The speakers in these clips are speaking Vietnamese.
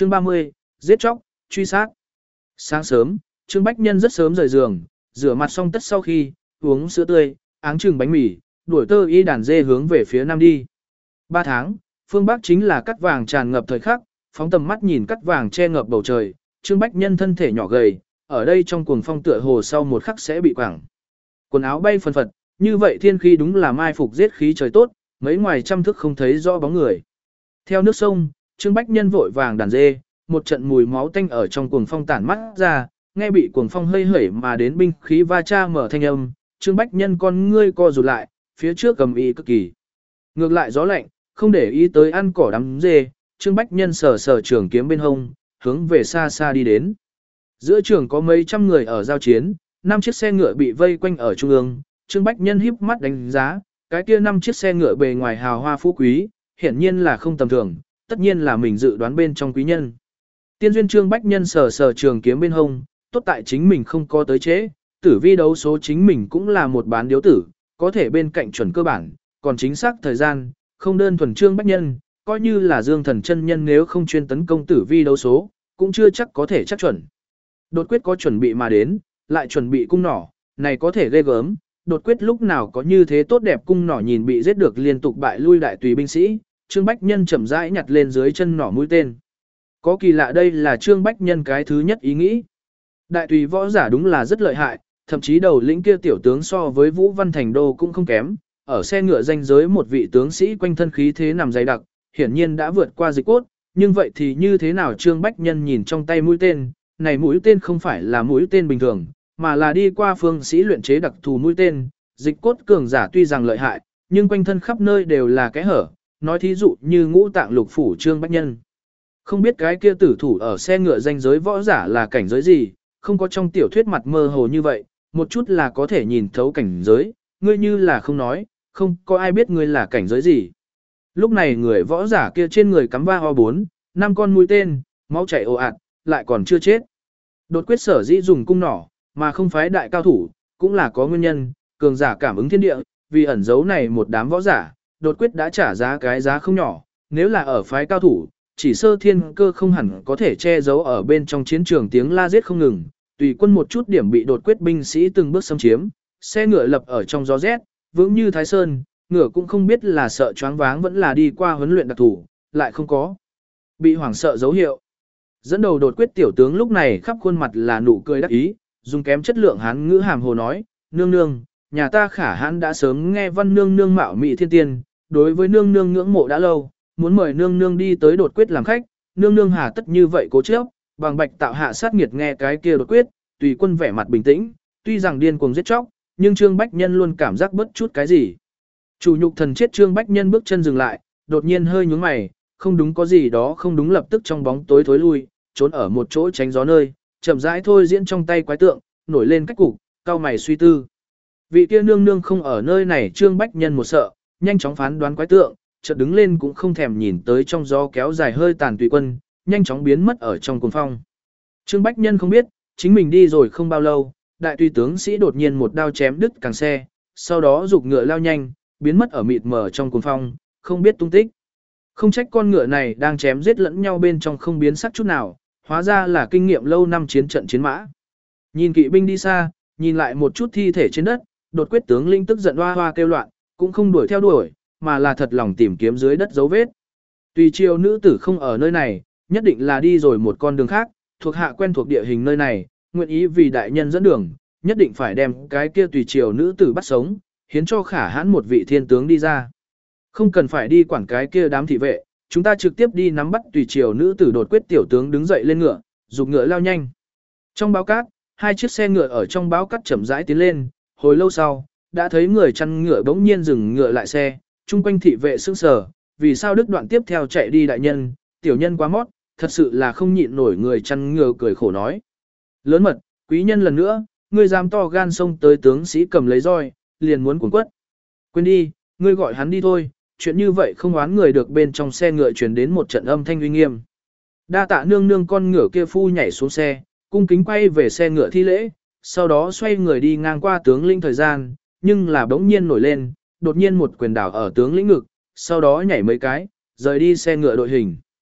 Chương 30, giết chóc, truy sát. Sáng sớm, Trương Bách Nhân rất sớm rời giường, rửa mặt xong tất sau khi, uống sữa tươi, áng chừng bánh mì, đuổi tơ y đàn dê hướng về phía nam đi. 3 tháng, phương Bắc chính là cắt vàng tràn ngập thời khắc, phóng tầm mắt nhìn cắt vàng che ngập bầu trời, Trương Bách Nhân thân thể nhỏ gầy, ở đây trong cuồng phong tựa hồ sau một khắc sẽ bị quẳng. Quần áo bay phần phật, như vậy thiên khí đúng là mai phục giết khí trời tốt, mấy ngoài trăm thước không thấy rõ bóng người. Theo nước sông, Trương Bách Nhân vội vàng đàn dê, một trận mùi máu tanh ở trong cuồng phong tản mắt ra, nghe bị cuồng phong hơi hẩy mà đến binh khí va cha mở thanh âm, Trương Bách Nhân con ngươi co rụt lại, phía trước cầm ý cực kỳ. Ngược lại gió lạnh, không để ý tới ăn cỏ đám dê, Trương Bách Nhân sờ sờ trường kiếm bên hông, hướng về xa xa đi đến. Giữa trường có mấy trăm người ở giao chiến, 5 chiếc xe ngựa bị vây quanh ở trung ương, Trương Bách Nhân híp mắt đánh giá, cái kia 5 chiếc xe ngựa bề ngoài hào hoa phú quý, hiển nhiên là không tầm thường, tất nhiên là mình dự đoán bên trong quý nhân. Tiên duyên Trương Bách Nhân sờ sờ trường kiếm bên hông, tốt tại chính mình không có tới chế, tử vi đấu số chính mình cũng là một bán điếu tử, có thể bên cạnh chuẩn cơ bản, còn chính xác thời gian, không đơn thuần Trương Bách Nhân, coi như là Dương Thần chân nhân nếu không chuyên tấn công tử vi đấu số, cũng chưa chắc có thể chắc chuẩn. Đột quyết có chuẩn bị mà đến, lại chuẩn bị cung nỏ, này có thể ghê gớm, đột quyết lúc nào có như thế tốt đẹp cung nỏ nhìn bị giết được liên tục bại lui đại tùy binh sĩ, Trương Bách Nhân chậm rãi nhặt lên dưới chân nỏ mũi tên. Có kỳ lạ đây là Trương Bách Nhân cái thứ nhất ý nghĩ. Đại tùy võ giả đúng là rất lợi hại, thậm chí đầu lĩnh kia tiểu tướng so với Vũ Văn Thành Đô cũng không kém, ở xe ngựa danh giới một vị tướng sĩ quanh thân khí thế nằm dày đặc, hiển nhiên đã vượt qua dịch cốt, nhưng vậy thì như thế nào Trương Bách Nhân nhìn trong tay mũi tên, này mũi tên không phải là mũi tên bình thường, mà là đi qua phương sĩ luyện chế đặc thù mũi tên, dịch cốt cường giả tuy rằng lợi hại, nhưng quanh thân khắp nơi đều là cái hở, nói thí dụ như ngũ tạng lục phủ Trương Bách Nhân. Không biết cái kia tử thủ ở xe ngựa danh giới võ giả là cảnh giới gì, không có trong tiểu thuyết mặt mơ hồ như vậy, một chút là có thể nhìn thấu cảnh giới, ngươi như là không nói, không có ai biết ngươi là cảnh giới gì. Lúc này người võ giả kia trên người cắm va ho 4, 5 con mũi tên, máu chảy ồ ạt, lại còn chưa chết. Đột quyết sở dĩ dùng cung nỏ, mà không phái đại cao thủ, cũng là có nguyên nhân, cường giả cảm ứng thiên địa, vì ẩn giấu này một đám võ giả, đột quyết đã trả giá cái giá không nhỏ, nếu là ở phái cao thủ, chỉ sơ thiên cơ không hẳn có thể che giấu ở bên trong chiến trường tiếng la giết không ngừng, tùy quân một chút điểm bị đột quyết binh sĩ từng bước xâm chiếm, xe ngựa lập ở trong gió rét, vững như Thái Sơn, ngựa cũng không biết là sợ choáng váng vẫn là đi qua huấn luyện đặc thủ, lại không có bị hoảng sợ dấu hiệu. Dẫn đầu đột quyết tiểu tướng lúc này khắp khuôn mặt là nụ cười đắc ý, dùng kém chất lượng hán ngữ hàm hồ nói, nương nương, nhà ta Khả Hãn đã sớm nghe văn nương nương mạo mị thiên tiên, đối với nương nương ngưỡng mộ đã lâu, muốn mời nương nương đi tới đột quyết làm khách, nương nương hà tất như vậy cố chấp, bằng bạch tạo hạ sát nghiệt nghe cái kia đột quyết, tùy quân vẻ mặt bình tĩnh, tuy rằng điên cuồng giết chóc, nhưng Trương Bách Nhân luôn cảm giác bất chút cái gì. Chủ nhục thần chết Trương Bách Nhân bước chân dừng lại, đột nhiên hơi nhướng mày, không đúng có gì đó không đúng lập tức trong bóng tối thối lui, trốn ở một chỗ tránh gió nơi, chậm rãi thôi diễn trong tay quái tượng, nổi lên cách cục, cao mày suy tư. Vị kia nương nương không ở nơi này Trương Bách Nhân một sợ, nhanh chóng phán đoán quái tượng, chợt đứng lên cũng không thèm nhìn tới trong gió kéo dài hơi tàn tùy quân, nhanh chóng biến mất ở trong cuồng phong. Trương Bách Nhân không biết, chính mình đi rồi không bao lâu, đại tùy tướng sĩ đột nhiên một đao chém đứt càng xe, sau đó giục ngựa lao nhanh, biến mất ở mịt mờ trong cuồng phong, không biết tung tích. Không trách con ngựa này đang chém giết lẫn nhau bên trong không biến sắc chút nào, hóa ra là kinh nghiệm lâu năm chiến trận chiến mã. Nhìn kỵ binh đi xa, nhìn lại một chút thi thể trên đất, đột quyết tướng linh tức giận hoa hoa kêu loạn, cũng không đuổi theo đuổi, mà là thật lòng tìm kiếm dưới đất dấu vết. Tùy triều nữ tử không ở nơi này, nhất định là đi rồi một con đường khác, thuộc hạ quen thuộc địa hình nơi này, nguyện ý vì đại nhân dẫn đường, nhất định phải đem cái kia tùy triều nữ tử bắt sống, hiến cho Khả Hãn một vị thiên tướng đi ra. Không cần phải đi quản cái kia đám thị vệ, chúng ta trực tiếp đi nắm bắt tùy triều nữ tử đột quyết tiểu tướng đứng dậy lên ngựa, giục ngựa lao nhanh. Trong báo cát, hai chiếc xe ngựa ở trong báo cát chậm rãi tiến lên, hồi lâu sau, đã thấy người chăn ngựa bỗng nhiên dừng ngựa lại xe, chung quanh thị vệ sững sờ, vì sao đứt đoạn tiếp theo chạy đi đại nhân, tiểu nhân quá mót, thật sự là không nhịn nổi người chăn ngựa cười khổ nói. Lớn mật, quý nhân lần nữa, ngươi dám to gan xông tới tướng sĩ cầm lấy roi, liền muốn cuốn quất. Quên đi, ngươi gọi hắn đi thôi, chuyện như vậy không oán người được bên trong xe ngựa truyền đến một trận âm thanh uy nghiêm. Đa tạ nương nương con ngựa kia phu nhảy xuống xe, cung kính quay về xe ngựa thi lễ, sau đó xoay người đi ngang qua tướng lĩnh thời gian, nhưng là bỗng nhiên nổi lên, đột nhiên một quyền đảo ở tướng lĩnh ngực, sau đó nhảy mấy cái, rời đi xe ngựa đội hình.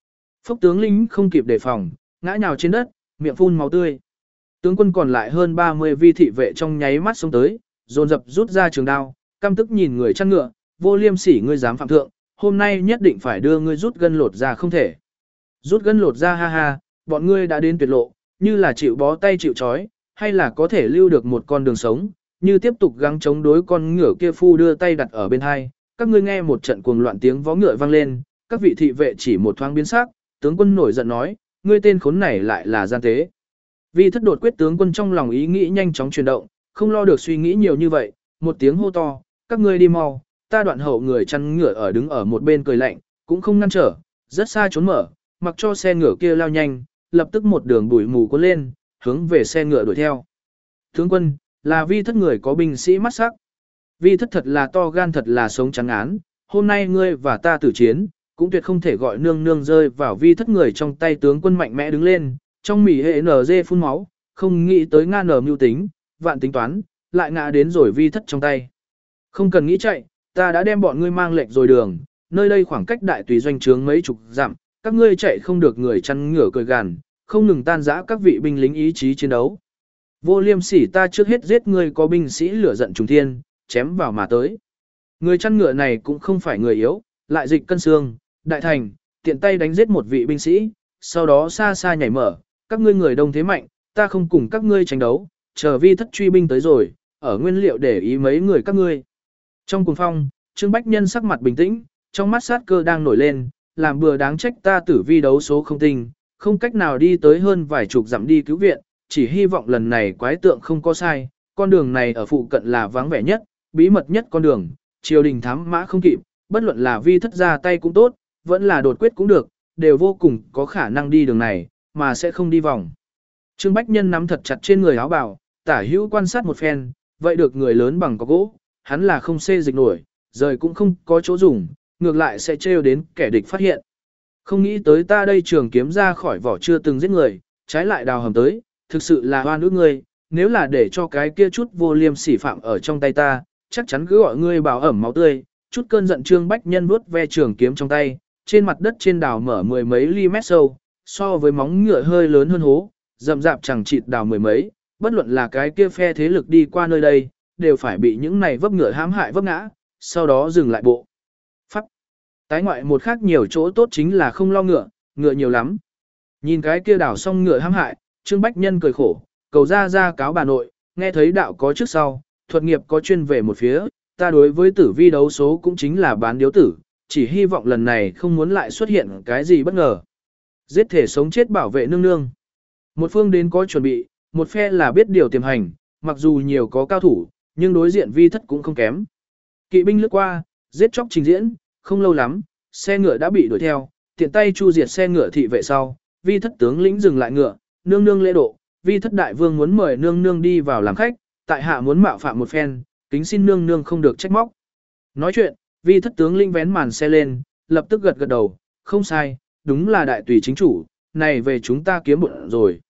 Phúc tướng lĩnh không kịp đề phòng, ngã nhào trên đất, miệng phun máu tươi. Tướng quân còn lại hơn 30 vi thị vệ trong nháy mắt xông tới, dồn dập rút ra trường đao, căm tức nhìn người chăn ngựa, vô liêm sỉ ngươi dám phạm thượng, hôm nay nhất định phải đưa ngươi rút gân lột ra không thể. Rút gân lột ra ha ha, bọn ngươi đã đến tuyệt lộ, như là chịu bó tay chịu trói, hay là có thể lưu được một con đường sống, như tiếp tục gắng chống đối con ngựa kia phu đưa tay đặt ở bên hai, các ngươi nghe một trận cuồng loạn tiếng vó ngựa vang lên, các vị thị vệ chỉ một thoáng biến sắc, tướng quân nổi giận nói, ngươi tên khốn này lại là gian tế. Vi thất đột quyết tướng quân trong lòng ý nghĩ nhanh chóng chuyển động, không lo được suy nghĩ nhiều như vậy, một tiếng hô to, các ngươi đi mau, ta đoạn hậu người chăn ngựa ở đứng ở một bên cười lạnh, cũng không ngăn trở, rất xa trốn mở, mặc cho xe ngựa kia lao nhanh, lập tức một đường bụi mù cuốn lên, hướng về xe ngựa đuổi theo. Tướng quân, là vi thất người có binh sĩ mắt sắc. Vi thất thật là to gan thật là sống trắng án, hôm nay ngươi và ta tử chiến, cũng tuyệt không thể gọi nương nương rơi vào vi thất người trong tay tướng quân mạnh mẽ đứng lên, trong mỉ hệ nở dê phun máu, không nghĩ tới nga nở mưu tính, vạn tính toán, lại ngã đến rồi vi thất trong tay. Không cần nghĩ chạy, ta đã đem bọn ngươi mang lệnh rồi đường, nơi đây khoảng cách đại tùy doanh trướng mấy chục dặm, các ngươi chạy không được người chăn ngửa cười gàn, không ngừng tan rã các vị binh lính ý chí chiến đấu. Vô liêm sỉ ta trước hết giết ngươi có binh sĩ lửa giận trùng thiên, chém vào mà tới. Người chăn ngựa này cũng không phải người yếu, lại dịch cân xương, đại thành, tiện tay đánh giết một vị binh sĩ, sau đó xa xa nhảy mở, các ngươi người đông thế mạnh, ta không cùng các ngươi tranh đấu, chờ vi thất truy binh tới rồi, ở nguyên liệu để ý mấy người các ngươi. Trong cuồng phong, Trương Bách Nhân sắc mặt bình tĩnh, trong mắt sát cơ đang nổi lên, làm bừa đáng trách ta tử vi đấu số không tinh, không cách nào đi tới hơn vài chục dặm đi cứu viện, chỉ hy vọng lần này quái tượng không có sai, con đường này ở phụ cận là vắng vẻ nhất, bí mật nhất con đường, triều đình thám mã không kịp, bất luận là vi thất ra tay cũng tốt, vẫn là đột quyết cũng được, đều vô cùng có khả năng đi đường này, mà sẽ không đi vòng. Trương Bách Nhân nắm thật chặt trên người áo bào, tả hữu quan sát một phen, vậy được người lớn bằng có gỗ, hắn là không xê dịch nổi, rời cũng không có chỗ dùng, ngược lại sẽ trêu đến kẻ địch phát hiện. Không nghĩ tới ta đây trường kiếm ra khỏi vỏ chưa từng giết người, trái lại đào hầm tới, thực sự là oan ức ngươi, nếu là để cho cái kia chút vô liêm sỉ phạm ở trong tay ta, chắc chắn cứ gọi ngươi bảo ẩm máu tươi, chút cơn giận Trương Bách Nhân vuốt ve trường kiếm trong tay, trên mặt đất trên đào mở mười mấy ly mét sâu, so với móng ngựa hơi lớn hơn hố, rậm rạp chẳng chịt đào mười mấy, bất luận là cái kia phe thế lực đi qua nơi đây, đều phải bị những này vấp ngựa hãm hại vấp ngã, sau đó dừng lại bộ. Pháp. Tái ngoại một khác nhiều chỗ tốt chính là không lo ngựa, ngựa nhiều lắm. Nhìn cái kia đảo xong ngựa hãm hại, Trương Bách Nhân cười khổ, cầu ra cáo bà nội, nghe thấy đạo có trước sau, thuật nghiệp có chuyên về một phía, ta đối với tử vi đấu số cũng chính là bán điếu tử, chỉ hy vọng lần này không muốn lại xuất hiện cái gì bất ngờ. Giết thể sống chết bảo vệ nương nương. Một phương đến có chuẩn bị, một phe là biết điều tiềm hành, mặc dù nhiều có cao thủ, nhưng đối diện vi thất cũng không kém. Kỵ binh lướt qua, giết chóc trình diễn, không lâu lắm, xe ngựa đã bị đuổi theo, tiện tay chu diệt xe ngựa thị vệ sau, vi thất tướng lĩnh dừng lại ngựa, nương nương lễ độ, vi thất đại vương muốn mời nương nương đi vào làm khách, tại hạ muốn mạo phạm một phen, kính xin nương nương không được trách móc. Nói chuyện, vi thất tướng lĩnh vén màn xe lên, lập tức gật gật đầu, không sai, đúng là đại tùy chính chủ, này về chúng ta kiếm bụng rồi.